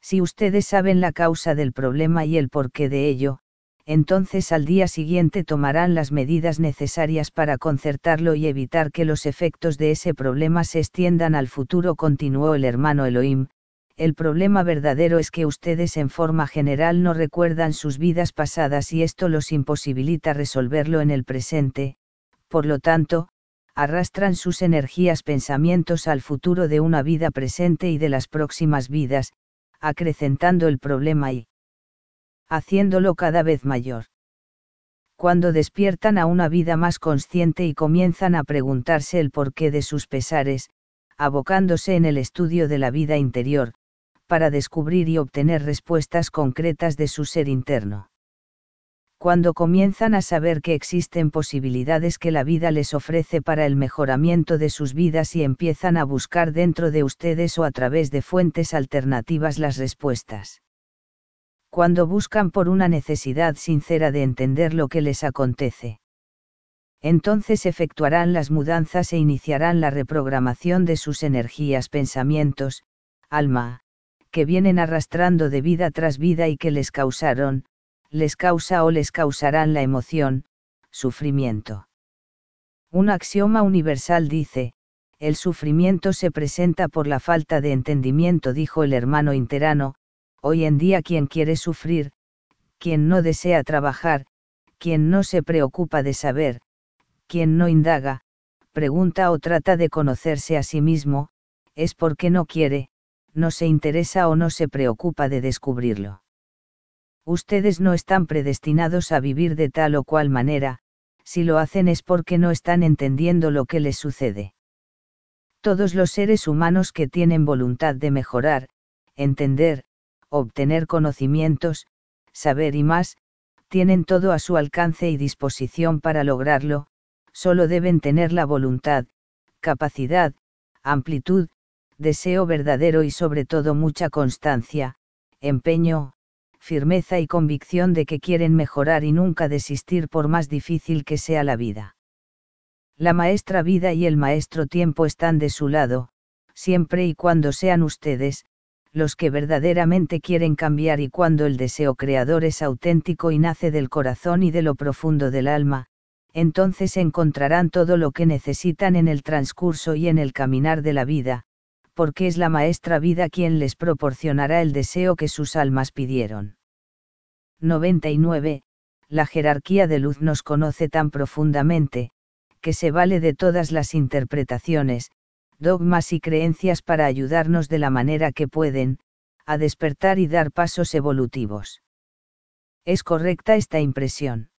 Si ustedes saben la causa del problema y el porqué de ello, entonces al día siguiente tomarán las medidas necesarias para concertarlo y evitar que los efectos de ese problema se extiendan al futuro, continuó el hermano Elohim. El problema verdadero es que ustedes en forma general no recuerdan sus vidas pasadas y esto los imposibilita resolverlo en el presente, por lo tanto, arrastran sus energías pensamientos al futuro de una vida presente y de las próximas vidas, acrecentando el problema y haciéndolo cada vez mayor. Cuando despiertan a una vida más consciente y comienzan a preguntarse el porqué de sus pesares, abocándose en el estudio de la vida interior, para descubrir y obtener respuestas concretas de su ser interno. Cuando comienzan a saber que existen posibilidades que la vida les ofrece para el mejoramiento de sus vidas y empiezan a buscar dentro de ustedes o a través de fuentes alternativas las respuestas. Cuando buscan por una necesidad sincera de entender lo que les acontece. Entonces efectuarán las mudanzas e iniciarán la reprogramación de sus energías, pensamientos, alma, que vienen arrastrando de vida tras vida y que les causaron, les causa o les causarán la emoción, sufrimiento. Un axioma universal dice, el sufrimiento se presenta por la falta de entendimiento, dijo el hermano interano. Hoy en día quien quiere sufrir, quien no desea trabajar, quien no se preocupa de saber, quien no indaga, pregunta o trata de conocerse a sí mismo, es porque no quiere, no se interesa o no se preocupa de descubrirlo. Ustedes no están predestinados a vivir de tal o cual manera, si lo hacen es porque no están entendiendo lo que les sucede. Todos los seres humanos que tienen voluntad de mejorar, entender, obtener conocimientos, saber y más, tienen todo a su alcance y disposición para lograrlo, solo deben tener la voluntad, capacidad, amplitud, deseo verdadero y sobre todo mucha constancia, empeño, firmeza y convicción de que quieren mejorar y nunca desistir por más difícil que sea la vida. La maestra vida y el maestro tiempo están de su lado, siempre y cuando sean ustedes, los que verdaderamente quieren cambiar, y cuando el deseo creador es auténtico y nace del corazón y de lo profundo del alma, entonces encontrarán todo lo que necesitan en el transcurso y en el caminar de la vida, porque es la maestra vida quien les proporcionará el deseo que sus almas pidieron. 99. La jerarquía de luz nos conoce tan profundamente, que se vale de todas las interpretaciones, dogmas y creencias para ayudarnos de la manera que pueden, a despertar y dar pasos evolutivos. ¿Es correcta esta impresión?